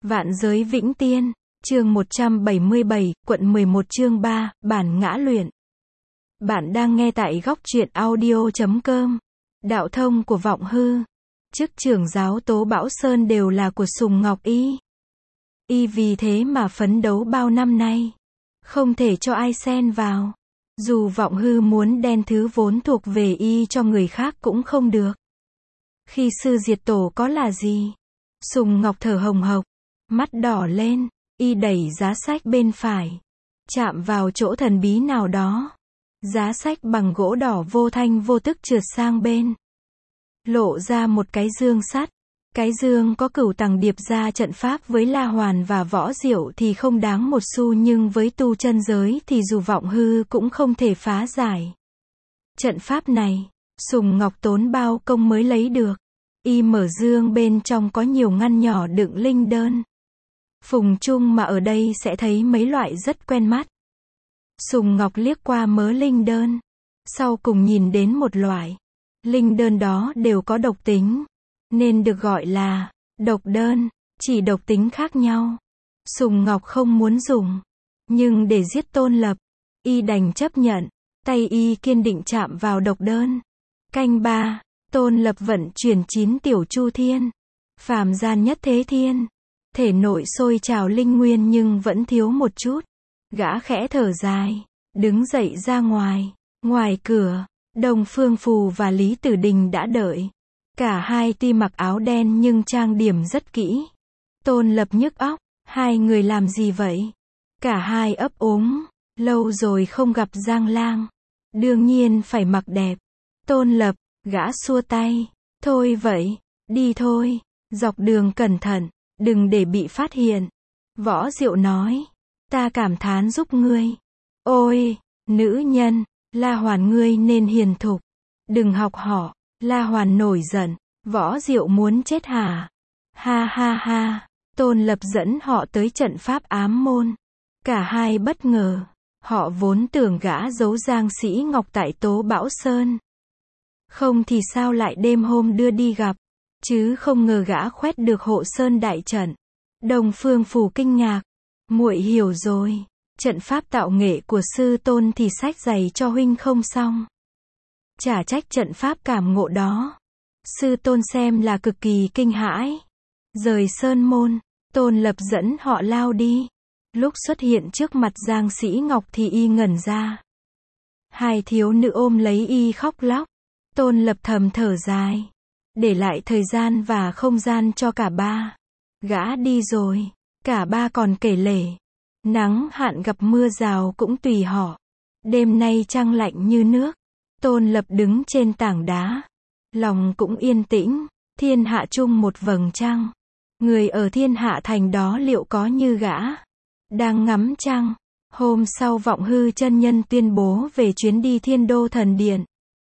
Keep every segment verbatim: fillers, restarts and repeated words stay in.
Vạn giới vĩnh tiên, chương một trăm bảy mươi bảy, quận mười một chương ba, bản ngã luyện. Bạn đang nghe tại góc truyện audio chấm com. Đạo thông của Vọng Hư. Chức trưởng giáo Tố Bảo Sơn đều là của Sùng Ngọc Y. Y vì thế mà phấn đấu bao năm nay. Không thể cho ai xen vào. Dù Vọng Hư muốn đen thứ vốn thuộc về Y cho người khác cũng không được. Khi sư diệt tổ có là gì? Sùng Ngọc thở hồng hộc, mắt đỏ lên, Y đẩy giá sách bên phải, chạm vào chỗ thần bí nào đó. Giá sách bằng gỗ đỏ vô thanh vô tức trượt sang bên, lộ ra một cái dương sắt. Cái dương có cửu tầng điệp ra trận pháp với La Hoàn và Võ Diệu thì không đáng một xu, nhưng với tu chân giới thì dù Vọng Hư cũng không thể phá giải. Trận pháp này, Sùng Ngọc tốn bao công mới lấy được. Y mở dương, bên trong có nhiều ngăn nhỏ đựng linh đơn. Phùng chung mà ở đây sẽ thấy mấy loại rất quen mắt. Sùng Ngọc liếc qua mớ linh đơn, sau cùng nhìn đến một loại. Linh đơn đó đều có độc tính, nên được gọi là độc đơn, chỉ độc tính khác nhau. Sùng Ngọc không muốn dùng, nhưng để giết Tôn Lập, Y đành chấp nhận. Tay Y kiên định chạm vào độc đơn. Canh ba, Tôn Lập vận chuyển chín tiểu chu thiên, phàm gian nhất thế thiên. Thể nội sôi trào linh nguyên nhưng vẫn thiếu một chút. Gã khẽ thở dài, đứng dậy ra ngoài. Ngoài cửa, Đông Phương Phù và Lý Tử Đình đã đợi. Cả hai tuy mặc áo đen nhưng trang điểm rất kỹ. Tôn Lập nhức óc, hai người làm gì vậy? Cả hai ấp úng, lâu rồi không gặp Giang Lang, đương nhiên phải mặc đẹp. Tôn Lập, gã xua tay, thôi vậy, đi thôi, dọc đường cẩn thận, đừng để bị phát hiện. Võ Diệu nói, ta cảm thán giúp ngươi. Ôi, nữ nhân, La Hoàn ngươi nên hiền thục, đừng học họ. La Hoàn nổi giận, Võ Diệu muốn chết hả? Ha ha ha, Tôn Lập dẫn họ tới trận pháp ám môn. Cả hai bất ngờ, họ vốn tưởng gã giấu Giang Sĩ Ngọc tại Tố Bảo Sơn. Không thì sao lại đêm hôm đưa đi gặp, chứ không ngờ gã khoét được hộ sơn đại trận. Đông Phương Phù kinh ngạc, muội hiểu rồi, trận pháp tạo nghệ của sư tôn thì sách giày cho huynh không xong. Chả trách trận pháp cảm ngộ đó, sư tôn xem là cực kỳ kinh hãi. Rời sơn môn, Tôn Lập dẫn họ lao đi. Lúc xuất hiện trước mặt Giang Sĩ Ngọc thì Y ngẩn ra. Hai thiếu nữ ôm lấy Y khóc lóc. Tôn Lập thầm thở dài, để lại thời gian và không gian cho cả ba. Gã đi rồi, cả ba còn kể lể. Nắng hạn gặp mưa rào cũng tùy họ. Đêm nay trăng lạnh như nước. Tôn Lập đứng trên tảng đá, lòng cũng yên tĩnh. Thiên hạ chung một vầng trăng. Người ở thiên hạ thành đó liệu có như gã đang ngắm trăng? Hôm sau Vọng Hư chân nhân tuyên bố về chuyến đi Thiên Đô Thần Điện.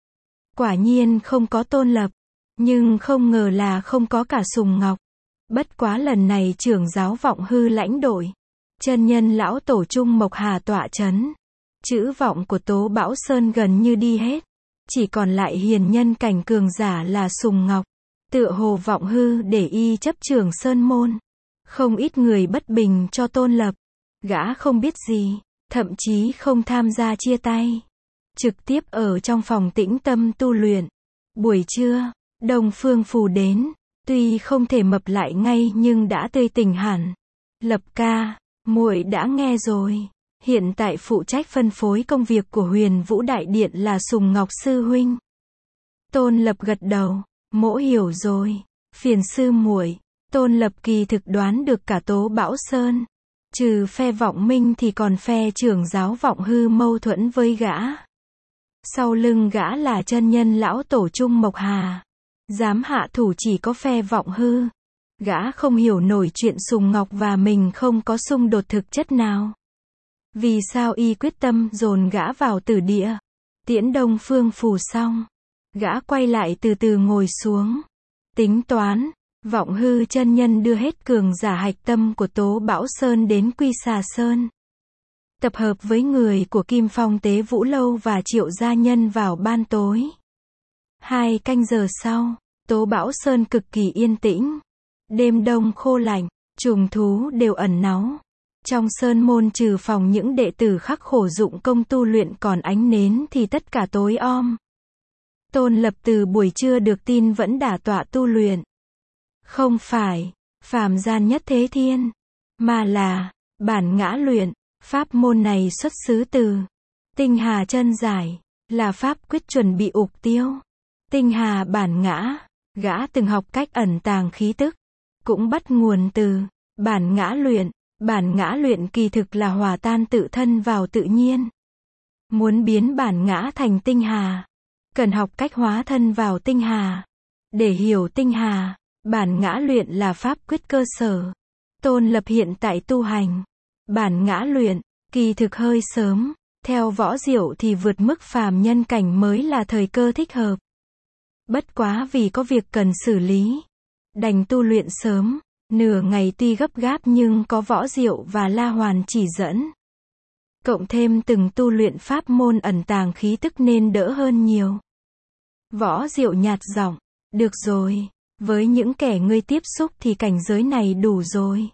Quả nhiên không có Tôn Lập, nhưng không ngờ là không có cả Sùng Ngọc. Bất quá lần này trưởng giáo Vọng Hư lãnh đội, chân nhân lão tổ Trung Mộc Hà tọa chấn. Chữ vọng của Tố Bảo Sơn gần như đi hết, chỉ còn lại hiền nhân cảnh cường giả là Sùng Ngọc. Tựa hồ Vọng Hư để Y chấp trưởng sơn môn. Không ít người bất bình cho Tôn Lập. Gã không biết gì, thậm chí không tham gia chia tay, trực tiếp ở trong phòng tĩnh tâm tu luyện. Buổi trưa, Đông Phương Phù đến, tuy không thể mập lại ngay nhưng đã tươi tỉnh hẳn. Lập ca, muội đã nghe rồi. Hiện tại phụ trách phân phối công việc của Huyền Vũ Đại Điện là Sùng Ngọc sư huynh. Tôn Lập gật đầu, mỗ hiểu rồi. Phiền sư muội. Tôn Lập kỳ thực đoán được cả Tố Bảo Sơn, trừ phe Vọng Minh thì còn phe trưởng giáo Vọng Hư mâu thuẫn với gã. Sau lưng gã là chân nhân lão tổ Trung Mộc Hà, dám hạ thủ chỉ có phe Vọng Hư. Gã không hiểu nổi chuyện Sùng Ngọc và mình không có xung đột thực chất nào. Vì sao Y quyết tâm dồn gã vào tử địa? Tiễn Đông Phương Phù xong, gã quay lại từ từ ngồi xuống, tính toán. Vọng Hư chân nhân đưa hết cường giả hạch tâm của Tố Bảo Sơn đến Quy Xà Sơn, tập hợp với người của Kim Phong Tế Vũ Lâu và Triệu gia nhân vào ban tối. Hai canh giờ sau, Tố Bảo Sơn cực kỳ yên tĩnh. Đêm đông khô lạnh, trùng thú đều ẩn náu. Trong sơn môn trừ phòng những đệ tử khắc khổ dụng công tu luyện còn ánh nến thì tất cả tối om. Tôn Lập từ buổi trưa được tin vẫn đả tọa tu luyện. Không phải phàm gian nhất thế thiên, mà là bản ngã luyện. Pháp môn này xuất xứ từ Tinh Hà chân giải, là pháp quyết chuẩn bị ục tiêu. Tinh Hà bản ngã, gã từng học cách ẩn tàng khí tức, cũng bắt nguồn từ bản ngã luyện. Bản ngã luyện kỳ thực là hòa tan tự thân vào tự nhiên. Muốn biến bản ngã thành tinh hà, cần học cách hóa thân vào tinh hà. Để hiểu tinh hà, bản ngã luyện là pháp quyết cơ sở. Tôn Lập hiện tại tu hành bản ngã luyện, kỳ thực hơi sớm. Theo Võ Diệu thì vượt mức phàm nhân cảnh mới là thời cơ thích hợp. Bất quá vì có việc cần xử lý, đành tu luyện sớm. Nửa ngày tuy gấp gáp nhưng có Võ Diệu và La Hoàn chỉ dẫn. Cộng thêm từng tu luyện pháp môn ẩn tàng khí tức nên đỡ hơn nhiều. Võ Diệu nhạt giọng, được rồi, với những kẻ ngươi tiếp xúc thì cảnh giới này đủ rồi.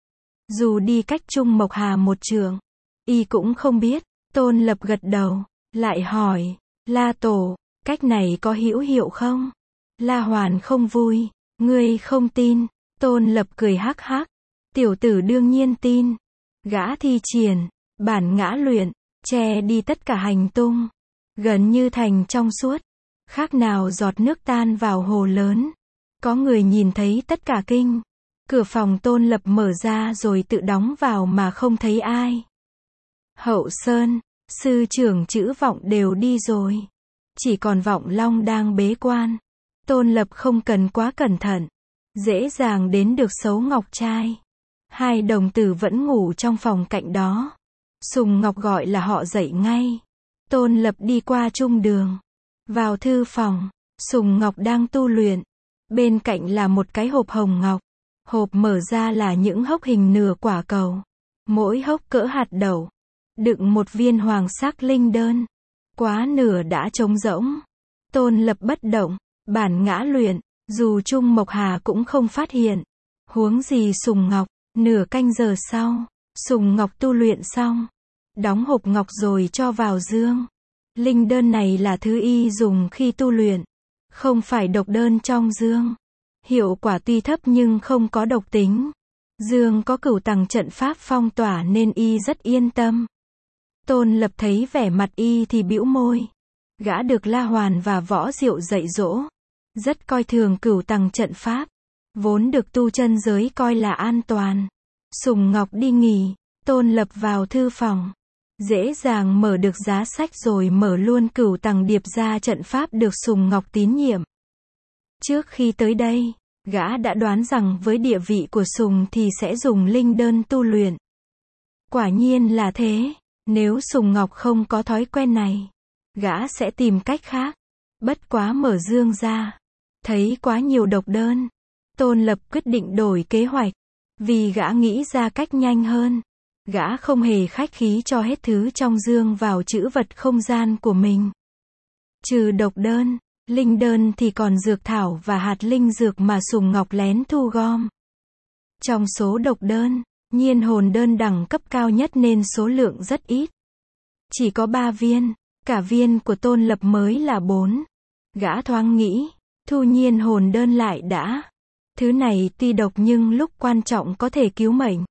Dù đi cách Trung Mộc Hà một trượng, y cũng không biết. Tôn Lập gật đầu, lại hỏi, La Tổ, cách này có hữu hiệu không? La Hoàn không vui, ngươi không tin. Tôn Lập cười hắc hắc, tiểu tử đương nhiên tin. Gã thi triển bản ngã luyện, che đi tất cả hành tung, gần như thành trong suốt, khác nào giọt nước tan vào hồ lớn. Có người nhìn thấy tất cả kinh. Cửa phòng Tôn Lập mở ra rồi tự đóng vào mà không thấy ai. Hậu Sơn, sư trưởng Chữ Vọng đều đi rồi. Chỉ còn Vọng Long đang bế quan. Tôn Lập không cần quá cẩn thận, dễ dàng đến được Sấu Ngọc Trai. Hai đồng tử vẫn ngủ trong phòng cạnh đó. Sùng Ngọc gọi là họ dậy ngay. Tôn Lập đi qua trung đường, vào thư phòng. Sùng Ngọc đang tu luyện. Bên cạnh là một cái hộp hồng ngọc. Hộp mở ra là những hốc hình nửa quả cầu. Mỗi hốc cỡ hạt đậu, đựng một viên hoàng sắc linh đơn. Quá nửa đã trống rỗng. Tôn Lập bất động, bản ngã luyện. Dù Trung Mộc Hà cũng không phát hiện. Huống gì Sùng Ngọc. Nửa canh giờ sau, Sùng Ngọc tu luyện xong, đóng hộp ngọc rồi cho vào dương. Linh đơn này là thứ y dùng khi tu luyện, không phải độc đơn trong dương. Hiệu quả tuy thấp nhưng không có độc tính. Dương có cửu tầng trận pháp phong tỏa nên y rất yên tâm. Tôn Lập thấy vẻ mặt y thì bĩu môi. Gã được La Hoàn và Võ Diệu dạy dỗ, rất coi thường cửu tầng trận pháp, vốn được tu chân giới coi là an toàn. Sùng Ngọc đi nghỉ, Tôn Lập vào thư phòng, dễ dàng mở được giá sách rồi mở luôn cửu tầng điệp ra trận pháp được Sùng Ngọc tín nhiệm. Trước khi tới đây, gã đã đoán rằng với địa vị của Sùng thì sẽ dùng linh đơn tu luyện. Quả nhiên là thế, nếu Sùng Ngọc không có thói quen này, gã sẽ tìm cách khác. Bất quá mở dương ra, thấy quá nhiều độc đơn. Tôn Lập quyết định đổi kế hoạch, vì gã nghĩ ra cách nhanh hơn. Gã không hề khách khí cho hết thứ trong dương vào trữ vật không gian của mình. Trừ độc đơn, linh đơn thì còn dược thảo và hạt linh dược mà Sùng Ngọc lén thu gom. Trong số độc đơn, nhiên hồn đơn đẳng cấp cao nhất nên số lượng rất ít. Chỉ có ba viên, cả viên của Tôn Lập mới là bốn. Gã thoáng nghĩ, thu nhiên hồn đơn lại đã. Thứ này tuy độc nhưng lúc quan trọng có thể cứu mệnh.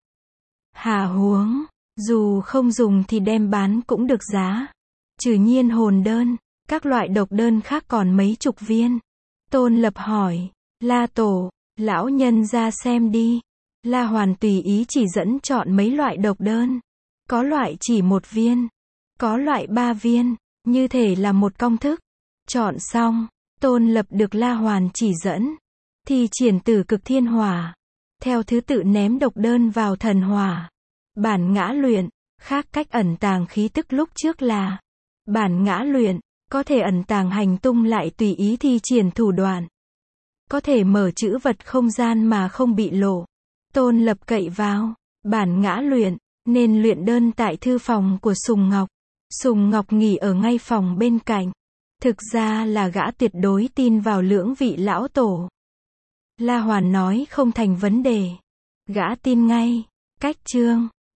Hà huống, dù không dùng thì đem bán cũng được giá. Trừ nhiên hồn đơn, các loại độc đơn khác còn mấy chục viên. Tôn Lập hỏi, La Tổ, lão nhân ra xem đi. La Hoàn tùy ý chỉ dẫn chọn mấy loại độc đơn. Có loại chỉ một viên, có loại ba viên, như thể là một công thức. Chọn xong, Tôn Lập được La Hoàn chỉ dẫn, thì triển Tử Cực Thiên Hỏa, theo thứ tự ném độc đơn vào thần hỏa. Bản ngã luyện, khác cách ẩn tàng khí tức lúc trước là bản ngã luyện, có thể ẩn tàng hành tung lại tùy ý thi triển thủ đoạn. Có thể mở trữ vật không gian mà không bị lộ. Tôn Lập cậy vào bản ngã luyện, nên luyện đơn tại thư phòng của Sùng Ngọc. Sùng Ngọc nghỉ ở ngay phòng bên cạnh. Thực ra là gã tuyệt đối tin vào lưỡng vị lão tổ. La Hoàn nói không thành vấn đề. Gã tin ngay. Cách chương